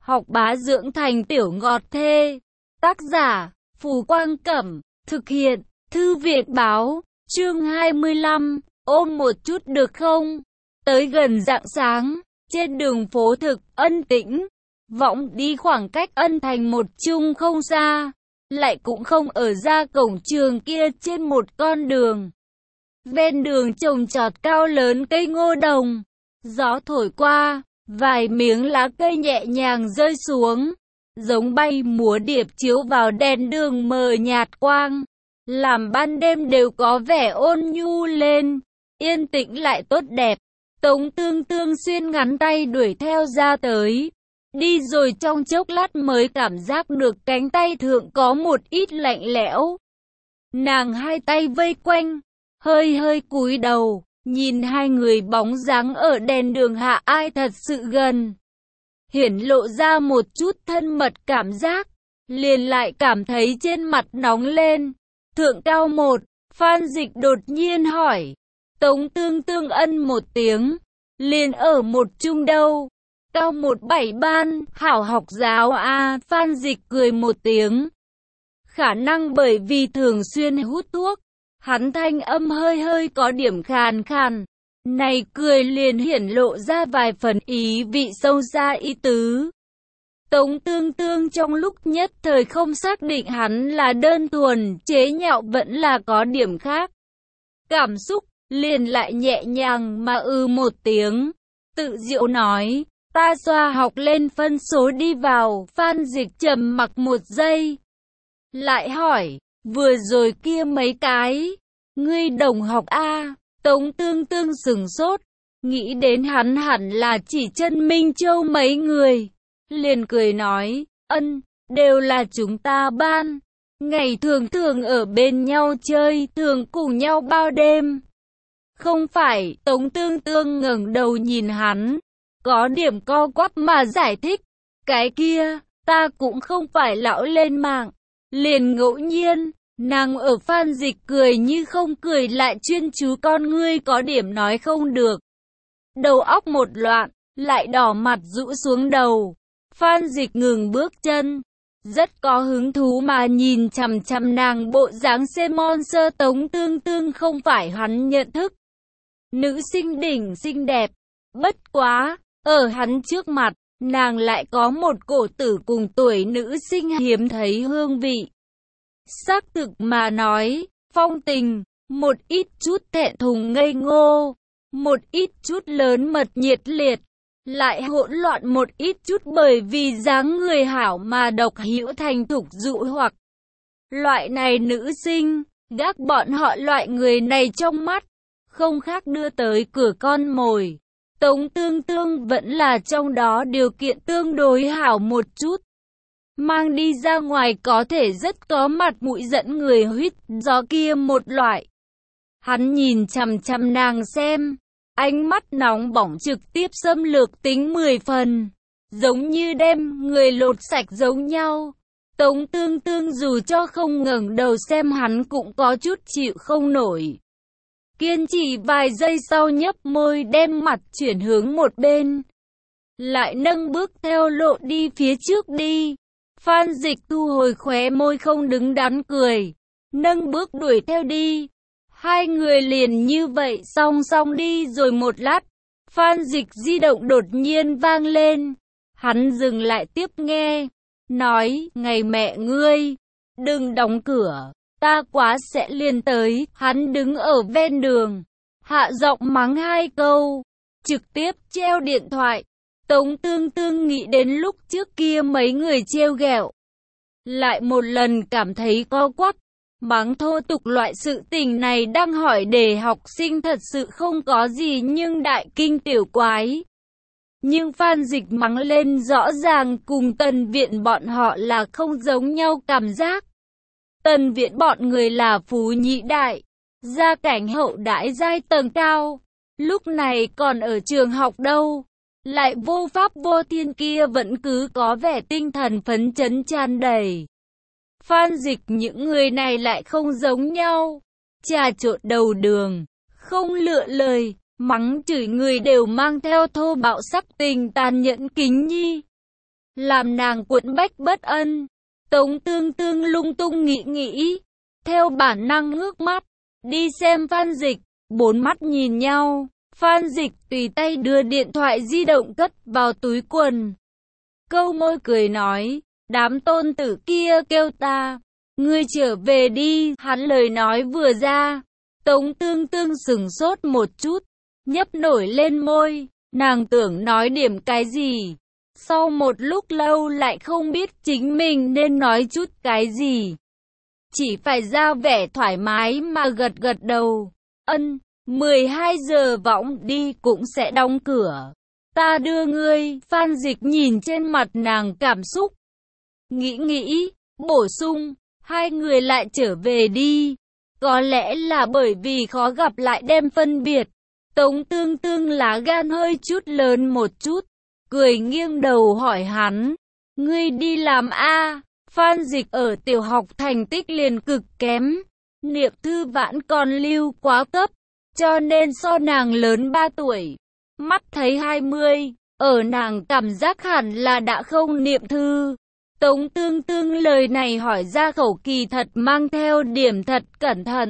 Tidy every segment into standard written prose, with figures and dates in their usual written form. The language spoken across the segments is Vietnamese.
học bá dưỡng thành tiểu ngọt thê. Tác giả, Phù Quang Cẩm, thực hiện, Thư viện Báo, chương 25, ôm một chút được không? Tới gần rạng sáng, trên đường phố thực, Ân Tĩnh, Võng đi khoảng cách Ân Thành một chung không xa, lại cũng không ở ra cổng trường kia trên một con đường. Ven đường trồng trọt cao lớn cây ngô đồng, gió thổi qua, vài miếng lá cây nhẹ nhàng rơi xuống, giống bay múa điệp chiếu vào đèn đường mờ nhạt quang, làm ban đêm đều có vẻ ôn nhu lên, yên tĩnh lại tốt đẹp. Tống Tương Tương xuyên ngắn tay đuổi theo ra tới, đi rồi trong chốc lát mới cảm giác được cánh tay thượng có một ít lạnh lẽo. Nàng hai tay vây quanh, hơi hơi cúi đầu, nhìn hai người bóng dáng ở đèn đường hạ ai thật sự gần, hiển lộ ra một chút thân mật cảm giác, liền lại cảm thấy trên mặt nóng lên. Thượng cao một, Phan Dịch đột nhiên hỏi. Tống Tương Tương ân một tiếng, liền ở một chung đâu. Cao 17 ban, hảo học giáo a. Phan Dịch cười một tiếng. Khả năng bởi vì thường xuyên hút thuốc, hắn thanh âm hơi hơi có điểm khàn khàn. Này cười liền hiển lộ ra vài phần ý vị sâu xa ý tứ. Tống Tương Tương trong lúc nhất thời không xác định hắn là đơn thuần chế nhạo vẫn là có điểm khác. Cảm xúc, liền lại nhẹ nhàng mà một tiếng, tự diệu nói, ta xoa học lên phân số đi vào. Phan Dịch trầm mặc một giây, lại hỏi, vừa rồi kia mấy cái, ngươi đồng học a? Tống Tương Tương sửng sốt, nghĩ đến hắn hẳn là chỉ Chân Minh Châu mấy người, liền cười nói, ân, đều là chúng ta ban, ngày thường thường ở bên nhau chơi, thường cùng nhau bao đêm. Không phải. Tống Tương Tương ngẩng đầu nhìn hắn, có điểm co quắp mà giải thích, cái kia, ta cũng không phải lão lên mạng. Liền ngẫu nhiên, nàng ở Phan Dịch cười như không cười lại chuyên chú con ngươi có điểm nói không được. Đầu óc một loạn, lại đỏ mặt rũ xuống đầu. Phan Dịch ngừng bước chân, rất có hứng thú mà nhìn chằm chằm nàng bộ dáng Semon sơ. Tống Tương Tương không phải hắn nhận thức. Nữ sinh đỉnh xinh đẹp, bất quá, ở hắn trước mặt, nàng lại có một cổ tử cùng tuổi nữ sinh hiếm thấy hương vị. Xác thực mà nói, phong tình, một ít chút thẹn thùng ngây ngô, một ít chút lớn mật nhiệt liệt, lại hỗn loạn một ít chút bởi vì dáng người hảo mà độc hữu thành thục dụ hoặc. Loại này nữ sinh, gác bọn họ loại người này trong mắt, không khác đưa tới cửa con mồi. Tống Tương Tương vẫn là trong đó điều kiện tương đối hảo một chút. Mang đi ra ngoài có thể rất có mặt mũi dẫn người huýt gió kia một loại. Hắn nhìn chằm chằm nàng xem, ánh mắt nóng bỏng trực tiếp xâm lược tính 10 phần, giống như đem người lột sạch giống nhau. Tống Tương Tương dù cho không ngẩng đầu xem hắn cũng có chút chịu không nổi. Kiên trì vài giây sau nhấp môi đem mặt chuyển hướng một bên, lại nâng bước theo lộ đi phía trước đi. Phan Dịch thu hồi khóe môi không đứng đắn cười, nâng bước đuổi theo đi. Hai người liền như vậy song song đi rồi một lát, Phan Dịch di động đột nhiên vang lên. Hắn dừng lại tiếp nghe, nói, ngày mẹ ngươi, đừng đóng cửa, ta quá sẽ liền tới. Hắn đứng ở ven đường, hạ giọng mắng hai câu, trực tiếp treo điện thoại. Tống Tương Tương nghĩ đến lúc trước kia mấy người trêu ghẹo, lại một lần cảm thấy co quắp. Mắng thô tục loại sự tình này đang hỏi đề học sinh thật sự không có gì nhưng đại kinh tiểu quái. Nhưng Phan Dịch mắng lên rõ ràng cùng Tần Viện bọn họ là không giống nhau cảm giác. Tần Viện bọn người là phú nhị đại, gia cảnh hậu đãi giai tầng cao, lúc này còn ở trường học đâu. Lại vô pháp vô thiên kia vẫn cứ có vẻ tinh thần phấn chấn tràn đầy. Phan Dịch những người này lại không giống nhau, trà trộn đầu đường, không lựa lời, mắng chửi người đều mang theo thô bạo sắc tình tàn nhẫn kính nhi. làm nàng quẫn bách bất an. Tống Tương Tương lung tung nghĩ, theo bản năng ngước mắt, đi xem Phan Dịch, bốn mắt nhìn nhau, Phan Dịch tùy tay đưa điện thoại di động cất vào túi quần. Câu môi cười nói, đám tôn tử kia kêu ta, ngươi trở về đi, hắn lời nói vừa ra, Tống Tương Tương sửng sốt một chút, nhấp nổi lên môi, nàng tưởng nói điểm cái gì. Sau một lúc lâu lại không biết chính mình nên nói chút cái gì. Chỉ phải ra vẻ thoải mái mà gật gật đầu. 12 giờ võng đi cũng sẽ đóng cửa. Ta đưa ngươi, Phan Dịch nhìn trên mặt nàng cảm xúc. Nghĩ, bổ sung, hai người lại trở về đi. Có lẽ là bởi vì khó gặp lại đem phân biệt. Tống Tương Tương lá gan hơi chút lớn một chút. Cười nghiêng đầu hỏi hắn, ngươi đi làm a? Phan Dịch ở tiểu học thành tích liền cực kém, niệm thư vãn còn lưu quá cấp, cho nên so nàng lớn 3 tuổi, mắt thấy 20, ở nàng cảm giác hẳn là đã không niệm thư. Tống Tương Tương lời này hỏi ra khẩu kỳ thật mang theo điểm thật cẩn thận.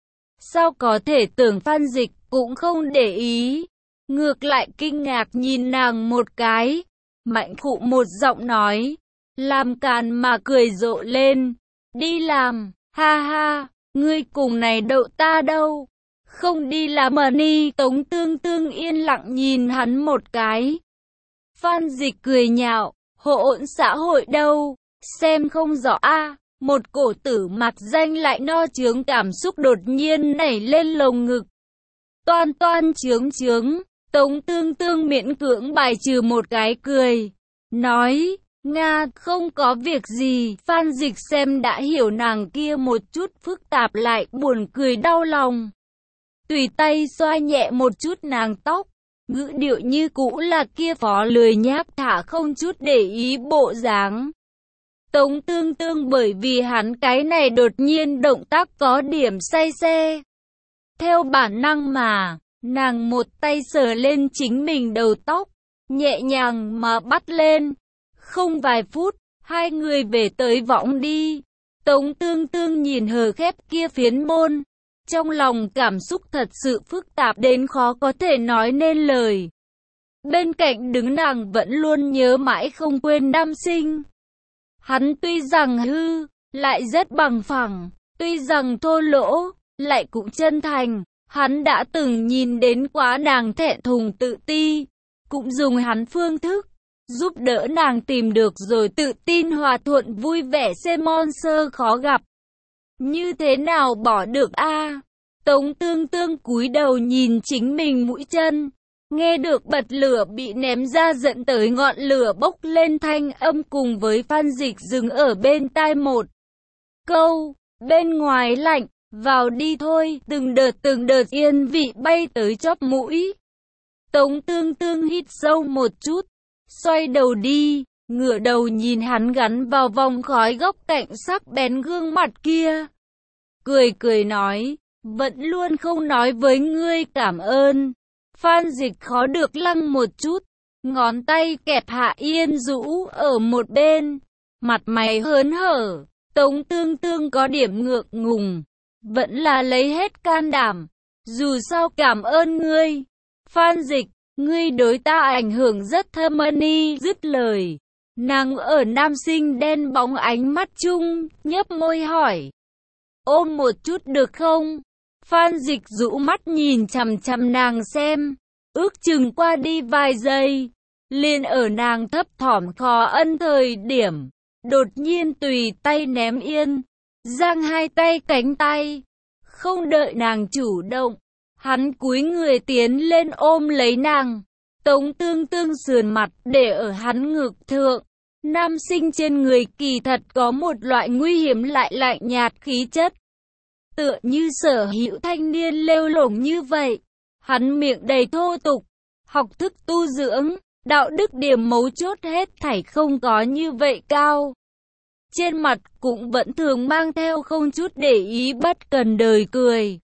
Sao có thể tưởng Phan Dịch cũng không để ý. Ngược lại kinh ngạc nhìn nàng một cái, mạnh khụ một giọng nói, làm càn mà cười rộ lên, đi làm, ha ha, ngươi cùng này đậu ta đâu, không đi làm mà đi. Tống Tương Tương yên lặng nhìn hắn một cái. Phan Dịch cười nhạo, hỗn xã hội đâu, xem không rõ a. Một cổ tử mặc danh lại no chướng cảm xúc đột nhiên nảy lên lồng ngực. Toan toan chướng. Tống Tương Tương miễn cưỡng bài trừ một cái cười, nói, Nga, không có việc gì. Phan Dịch xem đã hiểu nàng kia một chút phức tạp lại buồn cười đau lòng. Tùy tay xoa nhẹ một chút nàng tóc, ngữ điệu như cũ là kia phó lười nhác thả không chút để ý bộ dáng. Tống Tương Tương bởi vì hắn cái này đột nhiên động tác có điểm say xe. Theo bản năng mà, nàng một tay sờ lên chính mình đầu tóc, nhẹ nhàng mà bắt lên. Không vài phút, hai người về tới võng đi. Tống Tương Tương nhìn hờ khép kia phiến môn. Trong lòng cảm xúc thật sự phức tạp đến khó có thể nói nên lời. Bên cạnh đứng nàng vẫn luôn nhớ mãi không quên nam sinh. Hắn tuy rằng hư, lại rất bằng phẳng, tuy rằng thô lỗ, lại cũng chân thành. Hắn đã từng nhìn đến quá nàng thẹn thùng tự ti, cũng dùng hắn phương thức, giúp đỡ nàng tìm được rồi tự tin hòa thuận vui vẻ xem monster khó gặp. Như thế nào bỏ được a? Tống Tương Tương cúi đầu nhìn chính mình mũi chân, nghe được bật lửa bị ném ra dẫn tới ngọn lửa bốc lên thanh âm cùng với Phan Dịch dừng ở bên tai một câu, bên ngoài lạnh. Vào đi thôi, từng đợt yên vị bay tới chóp mũi. Tống Tương Tương hít sâu một chút, xoay đầu đi, ngửa đầu nhìn hắn gắn vào vòng khói góc cạnh sắc bén gương mặt kia. Cười nói, vẫn luôn không nói với ngươi cảm ơn. Phan Dịch khó được lăng một chút, ngón tay kẹp Hạ Yên Dũ ở một bên, mặt mày hớn hở. Tống Tương Tương có điểm ngượng ngùng, vẫn là lấy hết can đảm. Dù sao cảm ơn ngươi. Phan Dịch, ngươi đối ta ảnh hưởng rất thâm ân. Dứt lời, nàng ở nam sinh đen bóng ánh mắt chung, nhấp môi hỏi. Ôm một chút được không? Phan Dịch rũ mắt nhìn chằm chằm nàng xem. Ước chừng qua đi vài giây, liền ở nàng thấp thỏm khó ân thời điểm, đột nhiên tùy tay ném yên. Giang hai tay cánh tay, không đợi nàng chủ động, hắn cúi người tiến lên ôm lấy nàng. Tống Tương Tương sườn mặt để ở hắn ngực thượng. Nam sinh trên người kỳ thật có một loại nguy hiểm lại lạnh nhạt khí chất, tựa như Sở Hữu thanh niên lêu lổng như vậy. Hắn miệng đầy thô tục, học thức tu dưỡng, đạo đức điểm mấu chốt hết thảy không có như vậy cao. Trên mặt cũng vẫn thường mang theo không chút để ý bất cần đời cười.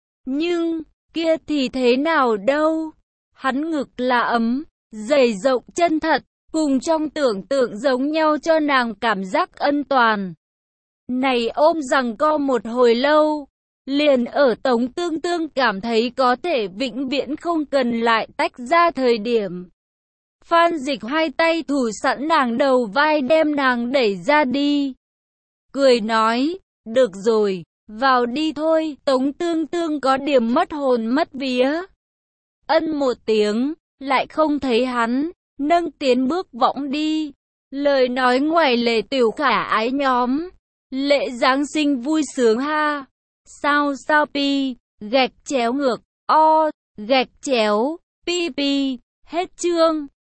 Nhưng, kia thì thế nào đâu? Hắn ngực là ấm, dày rộng chân thật, cùng trong tưởng tượng giống nhau cho nàng cảm giác ân toàn. Này ôm giằng co một hồi lâu, liền ở Tống Tương Tương cảm thấy có thể vĩnh viễn không cần lại tách ra thời điểm. Phan Dịch hai tay thủ sẵn nàng đầu vai đem nàng đẩy ra đi. Cười nói, được rồi, vào đi thôi. Tống Tương Tương có điểm mất hồn mất vía. Ân một tiếng, lại không thấy hắn, nâng tiến bước võng đi. Lời nói ngoài lề tiểu khả ái nhóm. Lễ Giáng sinh vui sướng ha. Sao sao pi, gạch chéo ngược, o, gạch chéo, pi pi, hết chương.